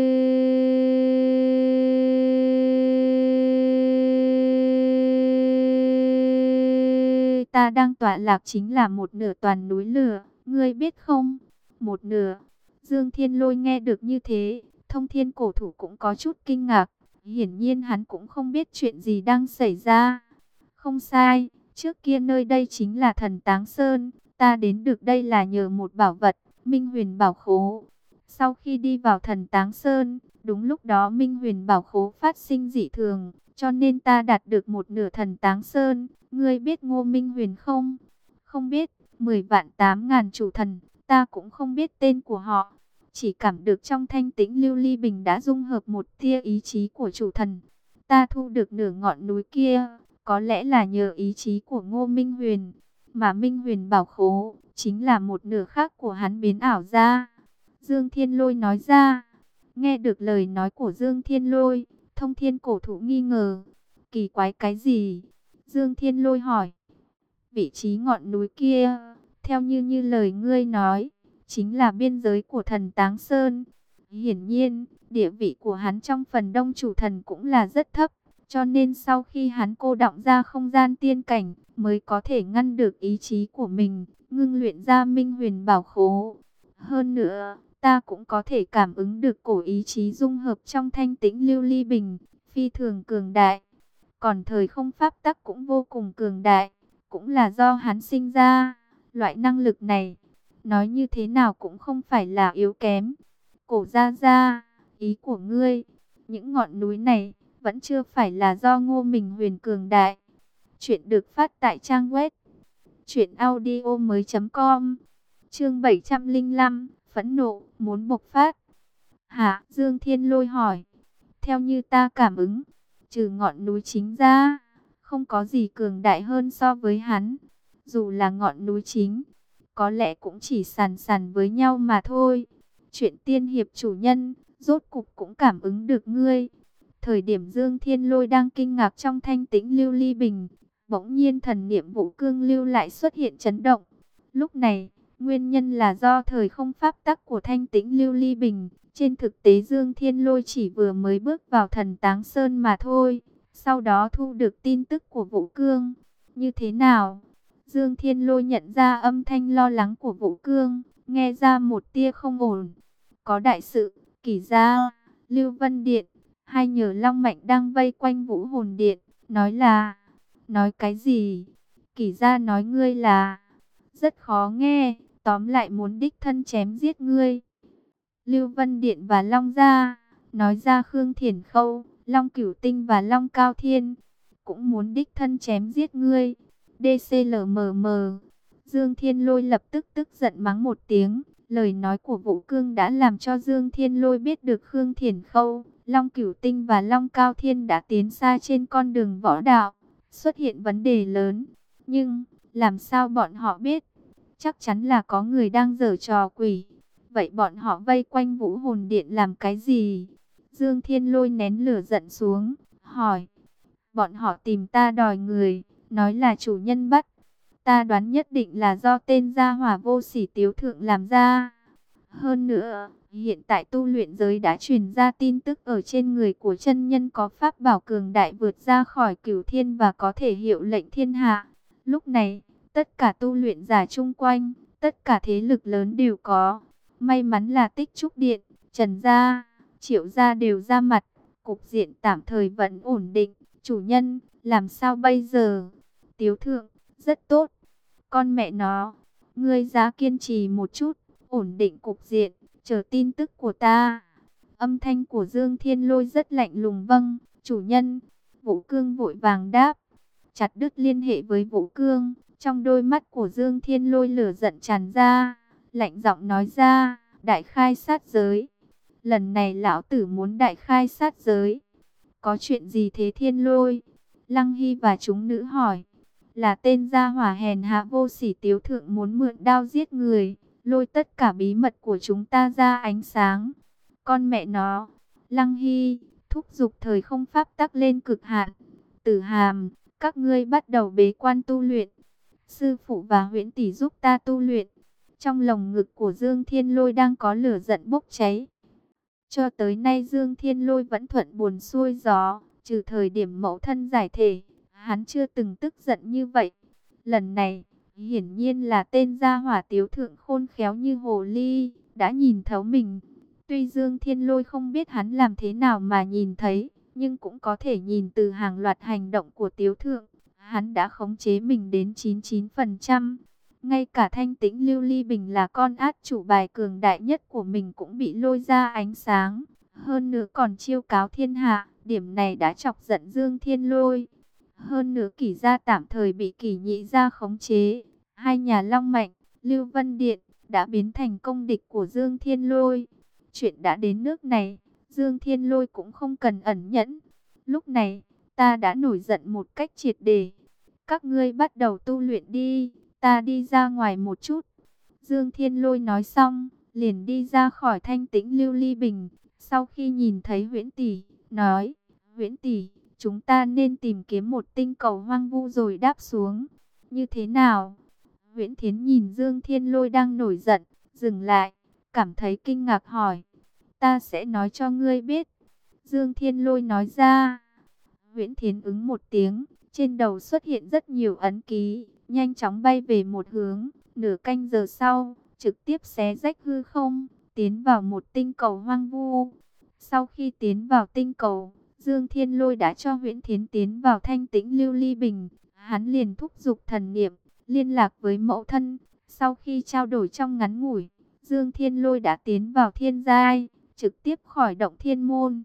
ta đang tọa lạc chính là một nửa toàn núi lửa, ngươi biết không? Một nửa. Dương Thiên Lôi nghe được như thế, Thông Thiên Cổ Thụ cũng có chút kinh ngạc. Hiển nhiên hắn cũng không biết chuyện gì đang xảy ra. Không sai, trước kia nơi đây chính là thần Táng Sơn, ta đến được đây là nhờ một bảo vật, Minh Huyền Bảo Khố. Sau khi đi vào thần Táng Sơn, đúng lúc đó Minh Huyền Bảo Khố phát sinh dị thường, cho nên ta đạt được một nửa thần Táng Sơn. Ngươi biết Ngô Minh Huyền không? Không biết, mười vạn tám ngàn chủ thần, ta cũng không biết tên của họ. Chỉ cảm được trong thanh tĩnh lưu ly bình đã dung hợp một tia ý chí của chủ thần. Ta thu được nửa ngọn núi kia, có lẽ là nhờ ý chí của Ngô Minh Huyền. Mà Minh Huyền Bảo Khố, chính là một nửa khác của hắn biến ảo ra. Dương Thiên Lôi nói ra. Nghe được lời nói của Dương Thiên Lôi, Thông Thiên Cổ Thụ nghi ngờ. Kỳ quái cái gì? Dương Thiên Lôi hỏi. Vị trí ngọn núi kia, theo như như lời ngươi nói, chính là biên giới của thần Táng Sơn. Hiển nhiên, địa vị của hắn trong phần đông chủ thần cũng là rất thấp, cho nên sau khi hắn cô đọng ra không gian tiên cảnh, mới có thể ngăn được ý chí của mình, ngưng luyện ra Minh Huyền Bảo Khố. Hơn nữa, ta cũng có thể cảm ứng được cổ ý chí dung hợp trong thanh tĩnh lưu ly bình, phi thường cường đại. Còn thời không pháp tắc cũng vô cùng cường đại, cũng là do hắn sinh ra. Loại năng lực này, nói như thế nào cũng không phải là yếu kém. Cổ gia gia, ý của ngươi, những ngọn núi này vẫn chưa phải là do Ngô Minh Huyền cường đại. Chuyện được phát tại trang web truyện audio mới chấm com. Chương bảy trăm lẻ năm, phẫn nộ muốn bộc phát. Hả? Dương Thiên Lôi hỏi. Theo như ta cảm ứng, trừ ngọn núi chính ra, không có gì cường đại hơn so với hắn. Dù là ngọn núi chính, có lẽ cũng chỉ sàn sàn với nhau mà thôi. Chuyện tiên hiệp chủ nhân, rốt cục cũng cảm ứng được ngươi. Thời điểm Dương Thiên Lôi đang kinh ngạc trong thanh tĩnh lưu ly bình, bỗng nhiên thần niệm Vũ Cương lưu lại xuất hiện chấn động. Lúc này, nguyên nhân là do thời không pháp tắc của thanh tĩnh lưu ly bình. Trên thực tế Dương Thiên Lôi chỉ vừa mới bước vào thần Táng Sơn mà thôi. Sau đó thu được tin tức của Vũ Cương. Như thế nào? Dương Thiên Lôi nhận ra âm thanh lo lắng của Vũ Cương, nghe ra một tia không ổn. Có đại sự, Kỷ Gia, Lưu Vân Điện, hai nhờ long mạnh đang vây quanh Vũ Hồn Điện, nói là... Nói cái gì? Kỷ Gia nói ngươi là... Rất khó nghe, tóm lại muốn đích thân chém giết ngươi. Lưu Vân Điện và Long Gia, nói ra Khương Thiển Khâu, Long Cửu Tinh và Long Cao Thiên, cũng muốn đích thân chém giết ngươi. đê xê lờ em em. Dương Thiên Lôi lập tức tức giận mắng một tiếng. Lời nói của Vũ Cương đã làm cho Dương Thiên Lôi biết được Khương Thiển Khâu, Long Cửu Tinh và Long Cao Thiên đã tiến xa trên con đường võ đạo, xuất hiện vấn đề lớn. Nhưng, làm sao bọn họ biết? Chắc chắn là có người đang giở trò quỷ. Vậy bọn họ vây quanh Vũ Hồn Điện làm cái gì? Dương Thiên Lôi nén lửa giận xuống, hỏi. Bọn họ tìm ta đòi người, nói là chủ nhân bắt. Ta đoán nhất định là do tên gia hỏa vô sỉ Tiếu Thượng làm ra. Hơn nữa, hiện tại tu luyện giới đã truyền ra tin tức ở trên người của chân nhân có pháp bảo cường đại vượt ra khỏi cửu thiên và có thể hiệu lệnh thiên hạ. Lúc này, tất cả tu luyện giả chung quanh, tất cả thế lực lớn đều có. May mắn là Tích Trúc Điện, Trần Gia, Triệu Gia đều ra mặt. Cục diện tạm thời vẫn ổn định. Chủ nhân, làm sao bây giờ? Tiếu Thượng, rất tốt. Con mẹ nó, ngươi giá kiên trì một chút, ổn định cục diện, chờ tin tức của ta. Âm thanh của Dương Thiên Lôi rất lạnh lùng. Vâng, chủ nhân. Vũ Cương vội vàng đáp. Chặt đứt liên hệ với Vũ Cương, trong đôi mắt của Dương Thiên Lôi lửa giận tràn ra, lạnh giọng nói ra, đại khai sát giới. lần này lão tử muốn đại khai sát giới. Có chuyện gì thế Thiên Lôi? Lăng Hy và chúng nữ hỏi. Là tên gia hỏa hèn hạ vô sỉ Tiếu Thượng muốn mượn đao giết người, lôi tất cả bí mật của chúng ta ra ánh sáng. Con mẹ nó, Lăng Hy, thúc giục thời không pháp tắc lên cực hạn. Tử Hàm, các ngươi bắt đầu bế quan tu luyện. Sư phụ và Huyễn Tỷ giúp ta tu luyện. Trong lồng ngực của Dương Thiên Lôi đang có lửa giận bốc cháy. Cho tới nay Dương Thiên Lôi vẫn thuận buồm xuôi gió, trừ thời điểm mẫu thân giải thể, hắn chưa từng tức giận như vậy. Lần này, hiển nhiên là tên gia hỏa Tiếu Thượng khôn khéo như hồ ly, đã nhìn thấu mình. Tuy Dương Thiên Lôi không biết hắn làm thế nào mà nhìn thấy, nhưng cũng có thể nhìn từ hàng loạt hành động của Tiếu Thượng. Hắn đã khống chế mình đến chín mươi chín phần trăm. Ngay cả thanh tĩnh Lưu Ly Bình là con át chủ bài cường đại nhất của mình cũng bị lôi ra ánh sáng. Hơn nữa còn chiêu cáo thiên hạ, điểm này đã chọc giận Dương Thiên Lôi. Hơn nữa Kỷ gia tạm thời bị Kỷ nhị gia khống chế. Hai nhà Long Mạnh, Lưu Vân Điện đã biến thành công địch của Dương Thiên Lôi. Chuyện đã đến nước này, Dương Thiên Lôi cũng không cần ẩn nhẫn. Lúc này, ta đã nổi giận một cách triệt để. Các ngươi bắt đầu tu luyện đi, ta đi ra ngoài một chút. Dương Thiên Lôi nói xong, liền đi ra khỏi thanh tĩnh Lưu Ly Bình. Sau khi nhìn thấy Huyễn Tỷ, nói, Huyễn Tỷ, chúng ta nên tìm kiếm một tinh cầu hoang vu rồi đáp xuống. Như thế nào? Huyễn Thiến nhìn Dương Thiên Lôi đang nổi giận, dừng lại, cảm thấy kinh ngạc hỏi. Ta sẽ nói cho ngươi biết. Dương Thiên Lôi nói ra. Huyễn Thiến ứng một tiếng, trên đầu xuất hiện rất nhiều ấn ký, nhanh chóng bay về một hướng. Nửa canh giờ sau, trực tiếp xé rách hư không, tiến vào một tinh cầu hoang vu. Sau khi tiến vào tinh cầu, Dương Thiên Lôi đã cho Huyễn Thiến tiến vào thanh tĩnh Lưu Ly Bình. Hắn liền thúc giục thần niệm, liên lạc với mẫu thân. Sau khi trao đổi trong ngắn ngủi, Dương Thiên Lôi đã tiến vào thiên giai, trực tiếp khỏi động thiên môn.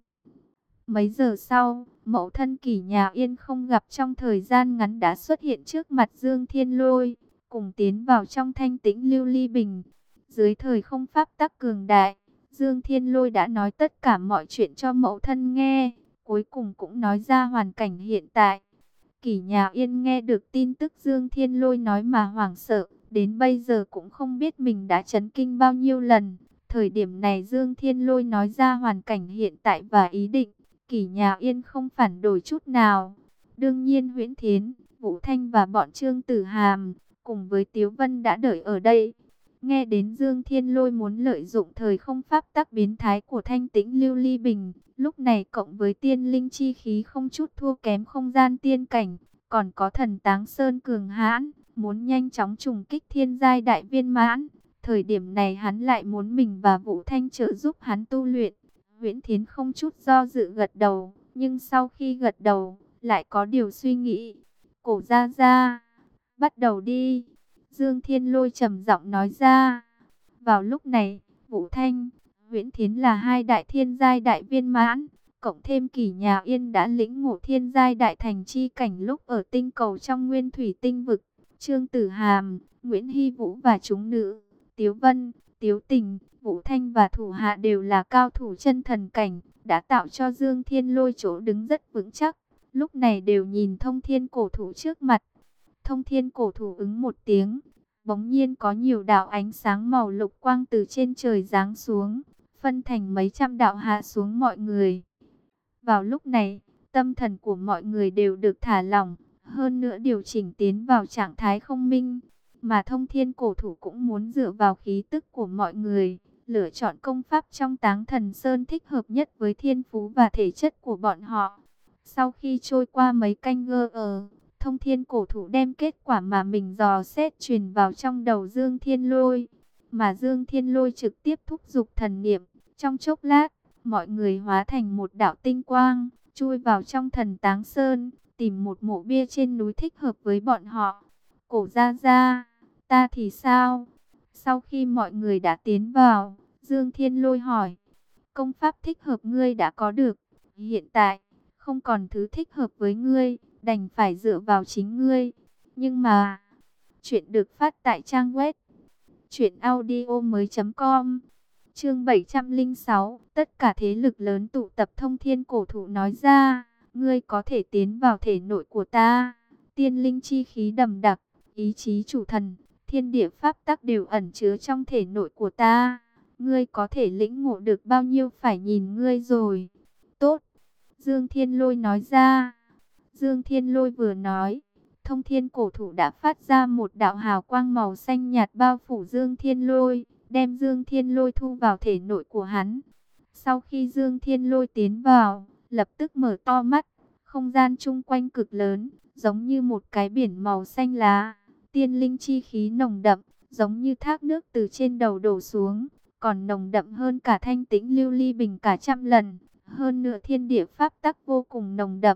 Mấy giờ sau, mẫu thân Kỷ nhà Yên không gặp trong thời gian ngắn đã xuất hiện trước mặt Dương Thiên Lôi, cùng tiến vào trong thanh tĩnh Lưu Ly Bình. Dưới thời không pháp tắc cường đại, Dương Thiên Lôi đã nói tất cả mọi chuyện cho mẫu thân nghe, cuối cùng cũng nói ra hoàn cảnh hiện tại. Kỷ nhà Yên nghe được tin tức Dương Thiên Lôi nói mà hoảng sợ, đến bây giờ cũng không biết mình đã chấn kinh bao nhiêu lần. Thời điểm này Dương Thiên Lôi nói ra hoàn cảnh hiện tại và ý định, Kỷ nhà Yên không phản đối chút nào. Đương nhiên Huyễn Thiến, Vũ Thanh và bọn Trương Tử Hàm, cùng với Tiếu Vân đã đợi ở đây. Nghe đến Dương Thiên Lôi muốn lợi dụng thời không pháp tắc biến thái của thanh tĩnh Lưu Ly Bình, lúc này cộng với tiên linh chi khí không chút thua kém không gian tiên cảnh, còn có thần táng sơn cường hãn, muốn nhanh chóng trùng kích thiên giai đại viên mãn. Thời điểm này hắn lại muốn mình và Vũ Thanh trợ giúp hắn tu luyện. Huyễn Thiến không chút do dự gật đầu, nhưng sau khi gật đầu, lại có điều suy nghĩ. Cổ ra ra, bắt đầu đi. Dương Thiên Lôi trầm giọng nói ra. Vào lúc này, Vũ Thanh, Huyễn Thiến là hai đại thiên giai đại viên mãn, cộng thêm Kỷ nhà Yên đã lĩnh ngộ thiên giai đại thành chi cảnh lúc ở tinh cầu trong nguyên thủy tinh vực. Trương Tử Hàm, Nguyễn Hy Vũ và chúng nữ, Tiếu Vân, Tiếu Tình, Vũ Thanh và thủ hạ đều là cao thủ chân thần cảnh, đã tạo cho Dương Thiên Lôi chỗ đứng rất vững chắc. Lúc này đều nhìn thông thiên cổ thụ trước mặt. Thông thiên cổ thụ ứng một tiếng, bỗng nhiên có nhiều đạo ánh sáng màu lục quang từ trên trời giáng xuống, phân thành mấy trăm đạo hạ xuống mọi người. Vào lúc này, tâm thần của mọi người đều được thả lỏng, hơn nữa điều chỉnh tiến vào trạng thái không minh. Mà thông thiên cổ thụ cũng muốn dựa vào khí tức của mọi người, lựa chọn công pháp trong Táng Thần Sơn thích hợp nhất với thiên phú và thể chất của bọn họ. Sau khi trôi qua mấy canh gơ ờ, thông thiên cổ thụ đem kết quả mà mình dò xét truyền vào trong đầu Dương Thiên Lôi. Mà Dương Thiên Lôi trực tiếp thúc giục thần niệm. Trong chốc lát, mọi người hóa thành một đạo tinh quang, chui vào trong thần Táng Sơn, tìm một mộ bia trên núi thích hợp với bọn họ. Cổ ra ra, ta thì sao? Sau khi mọi người đã tiến vào, Dương Thiên Lôi hỏi, công pháp thích hợp ngươi đã có được, hiện tại không còn thứ thích hợp với ngươi, đành phải dựa vào chính ngươi. Nhưng mà, chuyện được phát tại trang web truyện audio mới chấm com. Chương bảy trăm lẻ sáu, tất cả thế lực lớn tụ tập. Thông Thiên Cổ Thụ nói ra, ngươi có thể tiến vào thể nội của ta. Tiên linh chi khí đậm đặc, ý chí chủ thần, thiên địa pháp tắc đều ẩn chứa trong thể nội của ta. Ngươi có thể lĩnh ngộ được bao nhiêu phải nhìn ngươi rồi. Tốt, Dương Thiên Lôi nói ra. Dương Thiên Lôi vừa nói, Thông Thiên Cổ Thụ đã phát ra một đạo hào quang màu xanh nhạt bao phủ Dương Thiên Lôi, đem Dương Thiên Lôi thu vào thể nội của hắn. Sau khi Dương Thiên Lôi tiến vào, lập tức mở to mắt, không gian chung quanh cực lớn, giống như một cái biển màu xanh lá, tiên linh chi khí nồng đậm, giống như thác nước từ trên đầu đổ xuống, còn nồng đậm hơn cả thanh tĩnh lưu ly bình cả trăm lần, hơn nữa thiên địa pháp tắc vô cùng nồng đậm.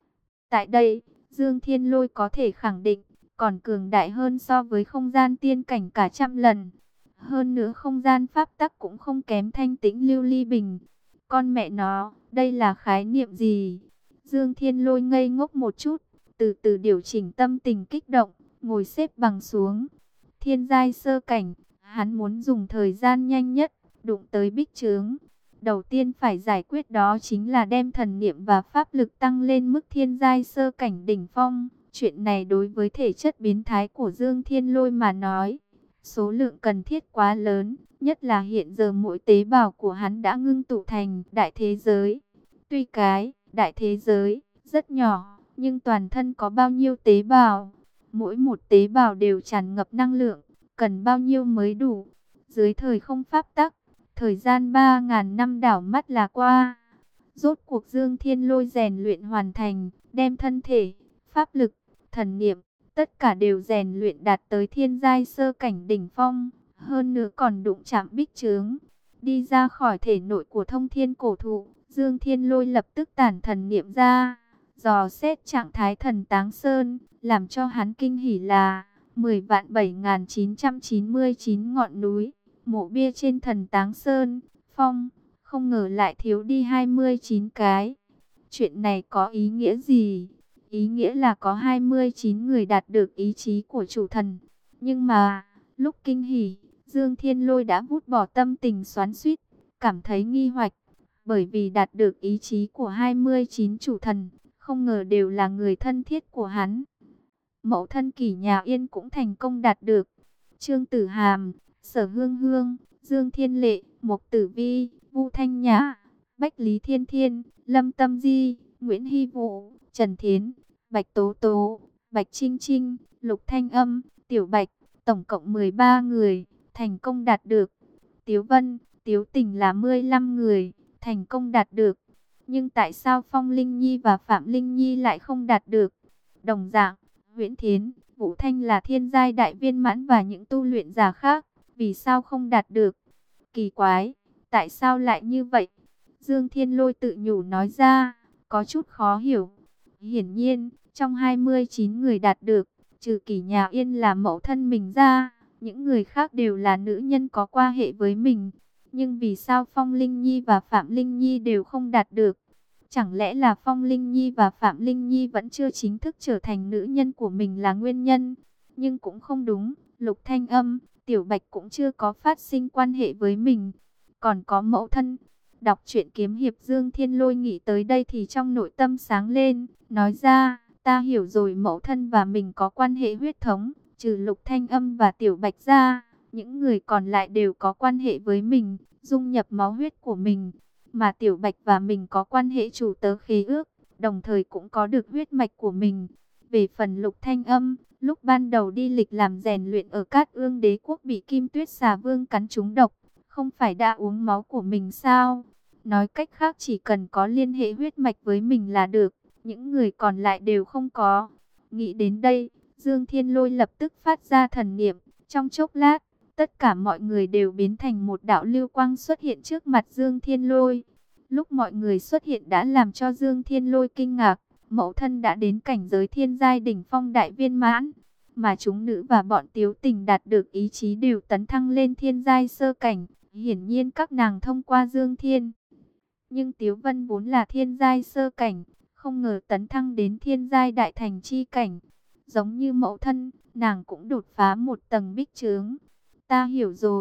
Tại đây, Dương Thiên Lôi có thể khẳng định, còn cường đại hơn so với không gian tiên cảnh cả trăm lần. Hơn nữa không gian pháp tắc cũng không kém thanh tĩnh lưu ly bình. Con mẹ nó, đây là khái niệm gì? Dương Thiên Lôi ngây ngốc một chút, từ từ điều chỉnh tâm tình kích động, ngồi xếp bằng xuống. Thiên giai sơ cảnh, hắn muốn dùng thời gian nhanh nhất, đụng tới bích trướng. Đầu tiên phải giải quyết đó chính là đem thần niệm và pháp lực tăng lên mức thiên giai sơ cảnh đỉnh phong. Chuyện này đối với thể chất biến thái của Dương Thiên Lôi mà nói, số lượng cần thiết quá lớn, nhất là hiện giờ mỗi tế bào của hắn đã ngưng tụ thành đại thế giới. Tuy cái đại thế giới rất nhỏ, nhưng toàn thân có bao nhiêu tế bào? Mỗi một tế bào đều tràn ngập năng lượng, cần bao nhiêu mới đủ? Dưới thời không pháp tắc, thời gian ba ngàn năm đảo mắt là qua. Rốt cuộc Dương Thiên Lôi rèn luyện hoàn thành, đem thân thể, pháp lực, thần niệm, tất cả đều rèn luyện đạt tới thiên giai sơ cảnh đỉnh phong, hơn nữa còn đụng chạm bích trướng. Đi ra khỏi thể nội của Thông Thiên Cổ Thụ, Dương Thiên Lôi lập tức tản thần niệm ra, dò xét trạng thái thần Táng Sơn, làm cho hắn kinh hỉ là mười vạn bảy nghìn chín trăm chín mươi chín ngọn núi, mộ bia trên thần Táng Sơn, phong, không ngờ lại thiếu đi hai mươi chín cái. Chuyện này có ý nghĩa gì? Ý nghĩa là có hai mươi chín người đạt được ý chí của chủ thần. Nhưng mà, lúc kinh hỉ, Dương Thiên Lôi đã vút bỏ tâm tình xoắn xuýt, cảm thấy nghi hoặc, bởi vì đạt được ý chí của hai mươi chín chủ thần, không ngờ đều là người thân thiết của hắn. Mẫu thân Kỷ Nhà Yên cũng thành công đạt được. Trương Tử Hàm, Sở Hương Hương, Dương Thiên Lệ, Mộc Tử Vi, Vu Thanh Nhã, Bách Lý Thiên Thiên, Lâm Tâm Di, Nguyễn Hy Vũ, Trần Thiến, Bạch Tố Tố, Bạch Trinh Trinh, Lục Thanh Âm, Tiểu Bạch, tổng cộng mười ba người, thành công đạt được. Tiếu Vân, Tiếu Tình là mười lăm người, thành công đạt được. Nhưng tại sao Phong Linh Nhi và Phạm Linh Nhi lại không đạt được? Đồng dạng, Nguyễn Thiến, Vũ Thanh là thiên giai đại viên mãn và những tu luyện giả khác, vì sao không đạt được? Kỳ quái, tại sao lại như vậy? Dương Thiên Lôi tự nhủ nói ra, có chút khó hiểu. Hiển nhiên, trong hai mươi chín người đạt được, trừ Kỷ Nhà Yên là mẫu thân mình ra, những người khác đều là nữ nhân có quan hệ với mình. Nhưng vì sao Phong Linh Nhi và Phạm Linh Nhi đều không đạt được? Chẳng lẽ là Phong Linh Nhi và Phạm Linh Nhi vẫn chưa chính thức trở thành nữ nhân của mình là nguyên nhân? Nhưng cũng không đúng, Lục Thanh Âm, Tiểu Bạch cũng chưa có phát sinh quan hệ với mình. Còn có mẫu thân. Đọc truyện kiếm hiệp, Dương Thiên Lôi nghĩ tới đây thì trong nội tâm sáng lên, nói ra, ta hiểu rồi, mẫu thân và mình có quan hệ huyết thống, trừ Lục Thanh Âm và Tiểu Bạch ra, những người còn lại đều có quan hệ với mình, dung nhập máu huyết của mình. Mà Tiểu Bạch và mình có quan hệ chủ tớ khế ước, đồng thời cũng có được huyết mạch của mình. Về phần Lục Thanh Âm, lúc ban đầu đi lịch làm rèn luyện ở Cát Ương Đế quốc bị Kim Tuyết Xà Vương cắn trúng độc, không phải đã uống máu của mình sao? Nói cách khác, chỉ cần có liên hệ huyết mạch với mình là được, những người còn lại đều không có. Nghĩ đến đây, Dương Thiên Lôi lập tức phát ra thần niệm, trong chốc lát, tất cả mọi người đều biến thành một đạo lưu quang xuất hiện trước mặt Dương Thiên Lôi. Lúc mọi người xuất hiện đã làm cho Dương Thiên Lôi kinh ngạc, mẫu thân đã đến cảnh giới thiên giai đỉnh phong đại viên mãn, mà chúng nữ và bọn Tiếu Tình đạt được ý chí đều tấn thăng lên thiên giai sơ cảnh, hiển nhiên các nàng thông qua Dương Thiên. Nhưng Tiếu Vân vốn là thiên giai sơ cảnh, không ngờ tấn thăng đến thiên giai đại thành chi cảnh. Giống như mẫu thân, nàng cũng đột phá một tầng bích trướng. Ta hiểu rồi,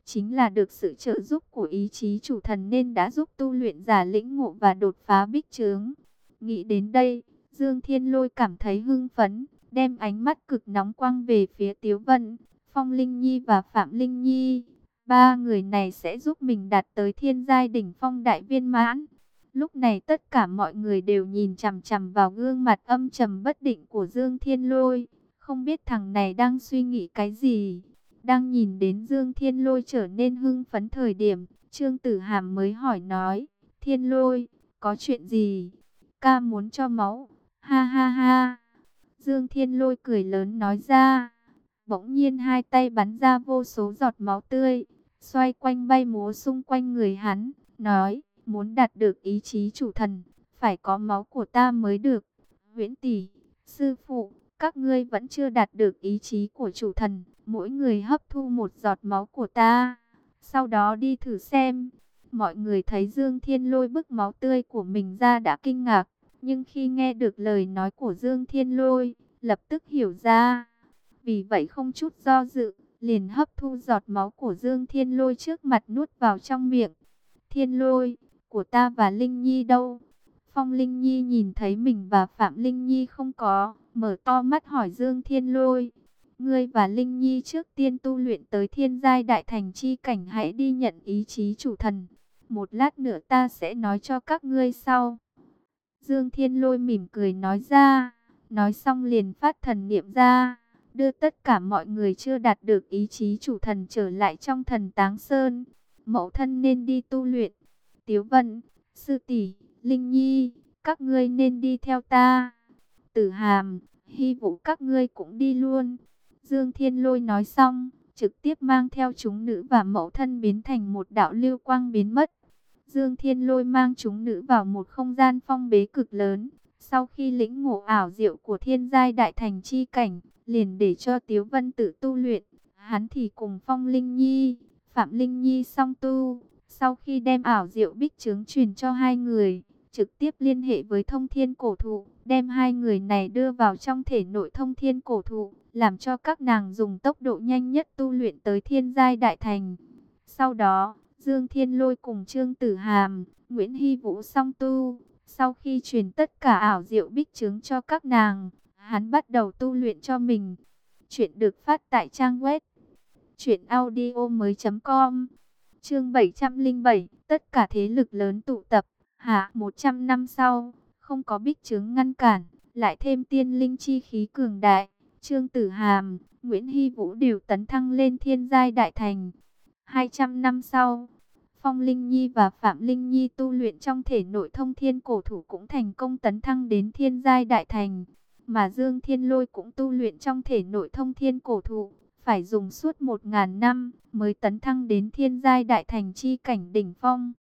chính là được sự trợ giúp của ý chí chủ thần nên đã giúp tu luyện giả lĩnh ngộ và đột phá bích chướng. Nghĩ đến đây, Dương Thiên Lôi cảm thấy hưng phấn, đem ánh mắt cực nóng quăng về phía Tiếu Vân, Phong Linh Nhi và Phạm Linh Nhi. Ba người này sẽ giúp mình đạt tới thiên giai đỉnh phong đại viên mãn. Lúc này tất cả mọi người đều nhìn chằm chằm vào gương mặt âm trầm bất định của Dương Thiên Lôi. Không biết thằng này đang suy nghĩ cái gì. Đang nhìn đến Dương Thiên Lôi trở nên hưng phấn thời điểm, Trương Tử Hàm mới hỏi nói, Thiên Lôi, có chuyện gì? Ca muốn cho máu. Ha ha ha. Dương Thiên Lôi cười lớn nói ra. Bỗng nhiên hai tay bắn ra vô số giọt máu tươi, xoay quanh bay múa xung quanh người hắn, nói, muốn đạt được ý chí chủ thần, phải có máu của ta mới được. Huyễn tỷ, sư phụ, các ngươi vẫn chưa đạt được ý chí của chủ thần, mỗi người hấp thu một giọt máu của ta, sau đó đi thử xem. Mọi người thấy Dương Thiên Lôi bức máu tươi của mình ra đã kinh ngạc, nhưng khi nghe được lời nói của Dương Thiên Lôi, lập tức hiểu ra. Vì vậy không chút do dự, liền hấp thu giọt máu của Dương Thiên Lôi trước mặt nuốt vào trong miệng. Thiên Lôi, của ta và Linh Nhi đâu? Phong Linh Nhi nhìn thấy mình và Phạm Linh Nhi không có, mở to mắt hỏi Dương Thiên Lôi. Ngươi và Linh Nhi trước tiên tu luyện tới thiên giai đại thành chi cảnh, hãy đi nhận ý chí chủ thần. Một lát nữa ta sẽ nói cho các ngươi sau. Dương Thiên Lôi mỉm cười nói ra, nói xong liền phát thần niệm ra, đưa tất cả mọi người chưa đạt được ý chí chủ thần trở lại trong Thần Táng Sơn. Mẫu thân nên đi tu luyện. Tiếu Vân, sư tỷ, Linh Nhi, các ngươi nên đi theo ta. Tử Hàm, Hy Vũ các ngươi cũng đi luôn. Dương Thiên Lôi nói xong, trực tiếp mang theo chúng nữ và mẫu thân biến thành một đạo lưu quang biến mất. Dương Thiên Lôi mang chúng nữ vào một không gian phong bế cực lớn. Sau khi lĩnh ngộ ảo diệu của thiên giai đại thành chi cảnh, liền để cho Tiếu Vân tự tu luyện. Hắn thì cùng Phong Linh Nhi, Phạm Linh Nhi song tu. Sau khi đem ảo diệu bích chướng truyền cho hai người, trực tiếp liên hệ với Thông Thiên Cổ Thụ, đem hai người này đưa vào trong thể nội Thông Thiên Cổ Thụ, làm cho các nàng dùng tốc độ nhanh nhất tu luyện tới thiên giai đại thành. Sau đó, Dương Thiên Lôi cùng Trương Tử Hàm, Nguyễn Hy Vũ song tu. Sau khi truyền tất cả ảo diệu bích chướng cho các nàng, hắn bắt đầu tu luyện cho mình. Chuyện được phát tại trang web truyện audio mới chấm com. Chương bảy trăm lẻ bảy, tất cả thế lực lớn tụ tập. Hạ, một trăm năm sau, không có bích chướng ngăn cản, lại thêm tiên linh chi khí cường đại, Trương Tử Hàm, Nguyễn Hy Vũ đều tấn thăng lên thiên giai đại thành. hai trăm năm sau, Phong Linh Nhi và Phạm Linh Nhi tu luyện trong thể nội Thông Thiên Cổ Thụ cũng thành công tấn thăng đến thiên giai đại thành. Mà Dương Thiên Lôi cũng tu luyện trong thể nội Thông Thiên Cổ Thụ, phải dùng suốt một ngàn năm mới tấn thăng đến thiên giai đại thành chi cảnh đỉnh phong.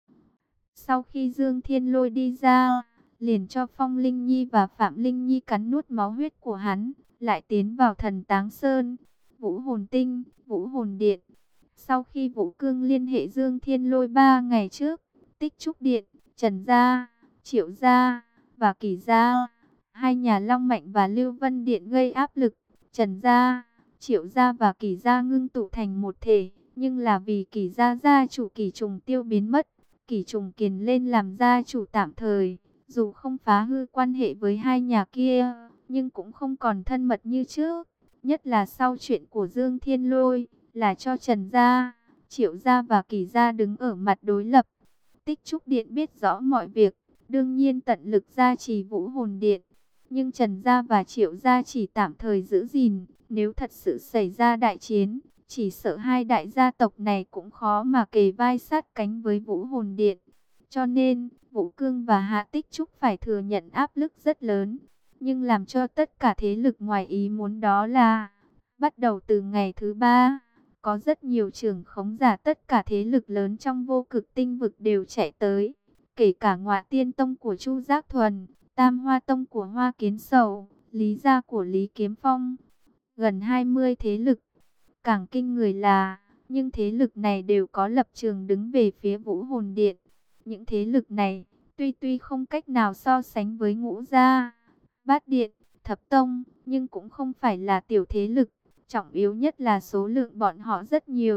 Sau khi Dương Thiên Lôi đi ra, liền cho Phong Linh Nhi và Phạm Linh Nhi cắn nuốt máu huyết của hắn, lại tiến vào Thần Táng Sơn, Vũ Hồn Tinh, Vũ Hồn Điện. Sau khi Vũ Cương liên hệ Dương Thiên Lôi ba ngày trước, Tích Trúc Điện, Trần Gia, Triệu Gia và Kỳ Gia, hai nhà Long Mạnh và Lưu Vân Điện gây áp lực. Trần Gia, Triệu Gia và Kỳ Gia ngưng tụ thành một thể, nhưng là vì Kỳ Gia gia chủ Kỳ Trùng Tiêu biến mất, Kỳ Trùng Kiền lên làm gia chủ tạm thời. Dù không phá hư quan hệ với hai nhà kia, nhưng cũng không còn thân mật như trước. Nhất là sau chuyện của Dương Thiên Lôi, là cho Trần Gia, Triệu Gia và Kỳ Gia đứng ở mặt đối lập. Tích Trúc Điện biết rõ mọi việc, đương nhiên tận lực gia trì Vũ Hồn Điện. Nhưng Trần Gia và Triệu Gia chỉ tạm thời giữ gìn, nếu thật sự xảy ra đại chiến, chỉ sợ hai đại gia tộc này cũng khó mà kề vai sát cánh với Vũ Hồn Điện. Cho nên, Vũ Cương và Hạ Tích Trúc phải thừa nhận áp lực rất lớn. Nhưng làm cho tất cả thế lực ngoài ý muốn đó là, bắt đầu từ ngày thứ ba, có rất nhiều trưởng khống giả tất cả thế lực lớn trong vô cực tinh vực đều chạy tới. Kể cả Ngọa Tiên Tông của Chu Giác Thuần, Tam Hoa Tông của Hoa Kiến Sầu, Lý Gia của Lý Kiếm Phong. Gần hai mươi thế lực. Càng kinh người là, nhưng thế lực này đều có lập trường đứng về phía Vũ Hồn Điện. Những thế lực này, tuy tuy không cách nào so sánh với Ngũ Gia, Bát Điện, Thập Tông, nhưng cũng không phải là tiểu thế lực. Trọng yếu nhất là số lượng bọn họ rất nhiều.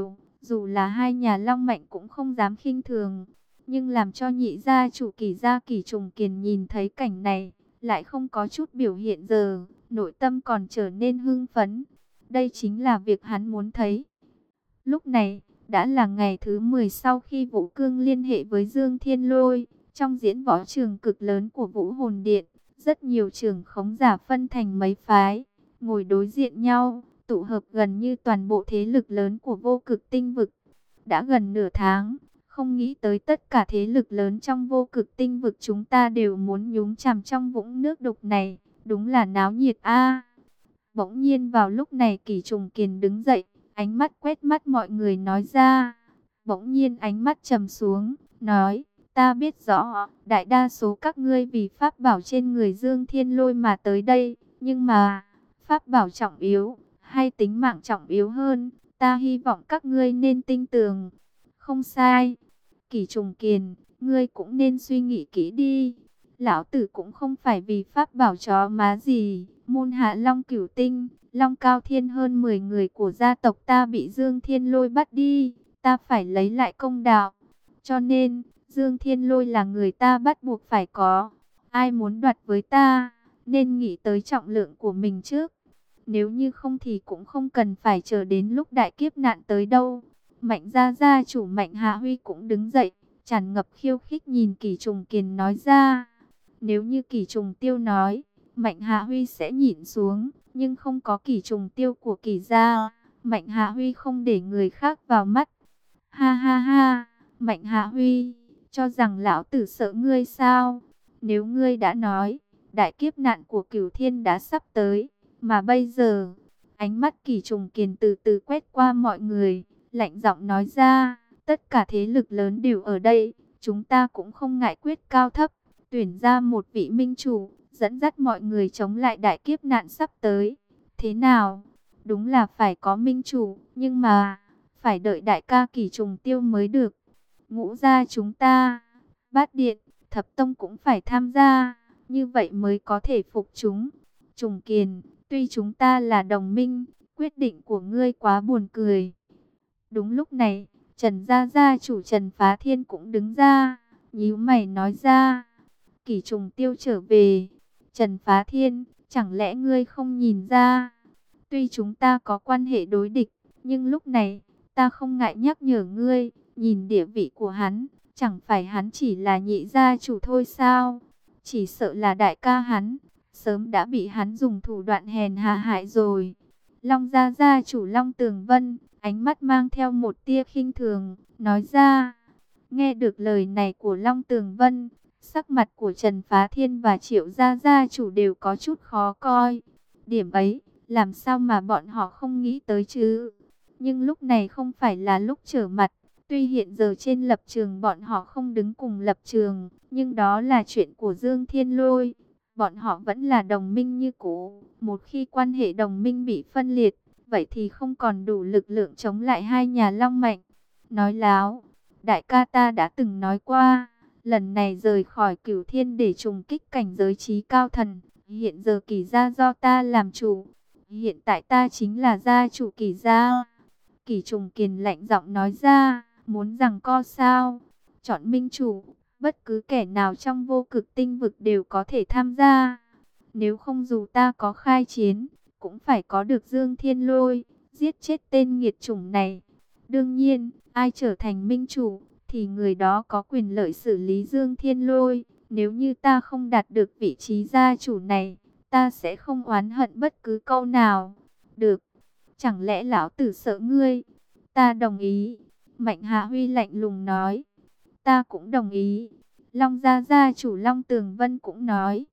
Dù là hai nhà Long Mạnh cũng không dám khinh thường. Nhưng làm cho nhị gia chủ Kỷ gia Kỷ Trùng Kiền nhìn thấy cảnh này, lại không có chút biểu hiện giờ, nội tâm còn trở nên hưng phấn. Đây chính là việc hắn muốn thấy. Lúc này, đã là ngày thứ mười sau khi Vũ Cương liên hệ với Dương Thiên Lôi. Trong diễn võ trường cực lớn của Vũ Hồn Điện, rất nhiều trường khống giả phân thành mấy phái, ngồi đối diện nhau, tụ hợp gần như toàn bộ thế lực lớn của Vô Cực Tinh Vực. Đã gần nửa tháng, không nghĩ tới tất cả thế lực lớn trong Vô Cực Tinh Vực chúng ta đều muốn nhúng chàm trong vũng nước đục này, đúng là náo nhiệt a. Bỗng nhiên vào lúc này Kỷ Trùng Kiền đứng dậy, ánh mắt quét mắt mọi người nói ra. Bỗng nhiên ánh mắt trầm xuống, nói: ta biết rõ, đại đa số các ngươi vì pháp bảo trên người Dương Thiên Lôi mà tới đây, nhưng mà, pháp bảo trọng yếu, hay tính mạng trọng yếu hơn, ta hy vọng các ngươi nên tin tưởng. Không sai, Kỷ Trùng Kiền, ngươi cũng nên suy nghĩ kỹ đi. Lão tử cũng không phải vì pháp bảo chó má gì, môn hạ Long Cửu Tinh, Long Cao Thiên hơn mười người của gia tộc ta bị Dương Thiên Lôi bắt đi, ta phải lấy lại công đạo. Cho nên, Dương Thiên Lôi là người ta bắt buộc phải có. Ai muốn đoạt với ta, nên nghĩ tới trọng lượng của mình trước. Nếu như không thì cũng không cần phải chờ đến lúc đại kiếp nạn tới đâu. Mạnh gia gia chủ Mạnh Hạ Huy cũng đứng dậy, tràn ngập khiêu khích nhìn Kỷ Trùng Kiền nói ra. Nếu như Kỷ Trùng Tiêu nói, Mạnh Hạ Huy sẽ nhịn xuống, nhưng không có Kỷ Trùng Tiêu của Kỷ gia, Mạnh Hạ Huy không để người khác vào mắt. Ha ha ha, Mạnh Hạ Huy, cho rằng lão tử sợ ngươi sao? Nếu ngươi đã nói, đại kiếp nạn của Cửu Thiên đã sắp tới, mà bây giờ, ánh mắt Kỷ Trùng Kiền từ từ quét qua mọi người, lạnh giọng nói ra, tất cả thế lực lớn đều ở đây, chúng ta cũng không ngại quyết cao thấp, tuyển ra một vị minh chủ, dẫn dắt mọi người chống lại đại kiếp nạn sắp tới. Thế nào? Đúng là phải có minh chủ, nhưng mà, phải đợi đại ca Kỷ Trùng Tiêu mới được. Ngũ gia chúng ta, Bát Điện, Thập Tông cũng phải tham gia, như vậy mới có thể phục chúng. Trùng Kiền, tuy chúng ta là đồng minh, quyết định của ngươi quá buồn cười. Đúng lúc này, Trần gia gia chủ Trần Phá Thiên cũng đứng ra, nhíu mày nói ra, Kỷ Trùng Tiêu trở về. Trần Phá Thiên, chẳng lẽ ngươi không nhìn ra? Tuy chúng ta có quan hệ đối địch, nhưng lúc này, ta không ngại nhắc nhở ngươi, nhìn địa vị của hắn, chẳng phải hắn chỉ là nhị gia chủ thôi sao? Chỉ sợ là đại ca hắn, sớm đã bị hắn dùng thủ đoạn hèn hạ hại rồi. Long gia gia chủ Long Tường Vân, ánh mắt mang theo một tia khinh thường, nói ra. Nghe được lời này của Long Tường Vân, sắc mặt của Trần Phá Thiên và Triệu gia gia chủ đều có chút khó coi. Điểm ấy, làm sao mà bọn họ không nghĩ tới chứ? Nhưng lúc này không phải là lúc trở mặt. Tuy hiện giờ trên lập trường bọn họ không đứng cùng lập trường, nhưng đó là chuyện của Dương Thiên Lôi. Bọn họ vẫn là đồng minh như cũ. Một khi quan hệ đồng minh bị phân liệt, vậy thì không còn đủ lực lượng chống lại hai nhà Long Mạnh. Nói láo, đại ca ta đã từng nói qua, lần này rời khỏi Cửu Thiên để trùng kích cảnh giới trí cao thần. Hiện giờ Kỷ gia do ta làm chủ. Hiện tại ta chính là gia chủ Kỷ gia. Kỷ Trùng Kiền lạnh giọng nói ra, muốn giằng co sao? Chọn minh chủ, bất cứ kẻ nào trong Vô Cực Tinh Vực đều có thể tham gia. Nếu không dù ta có khai chiến, cũng phải có được Dương Thiên Lôi, giết chết tên nghiệt chủng này. Đương nhiên, ai trở thành minh chủ, thì người đó có quyền lợi xử lý Dương Thiên Lôi. Nếu như ta không đạt được vị trí gia chủ này, ta sẽ không oán hận bất cứ câu nào. Được, chẳng lẽ lão tử sợ ngươi? Ta đồng ý. Mạnh Hạ Huy lạnh lùng nói. Ta cũng đồng ý. Long gia gia chủ Long Tường Vân cũng nói.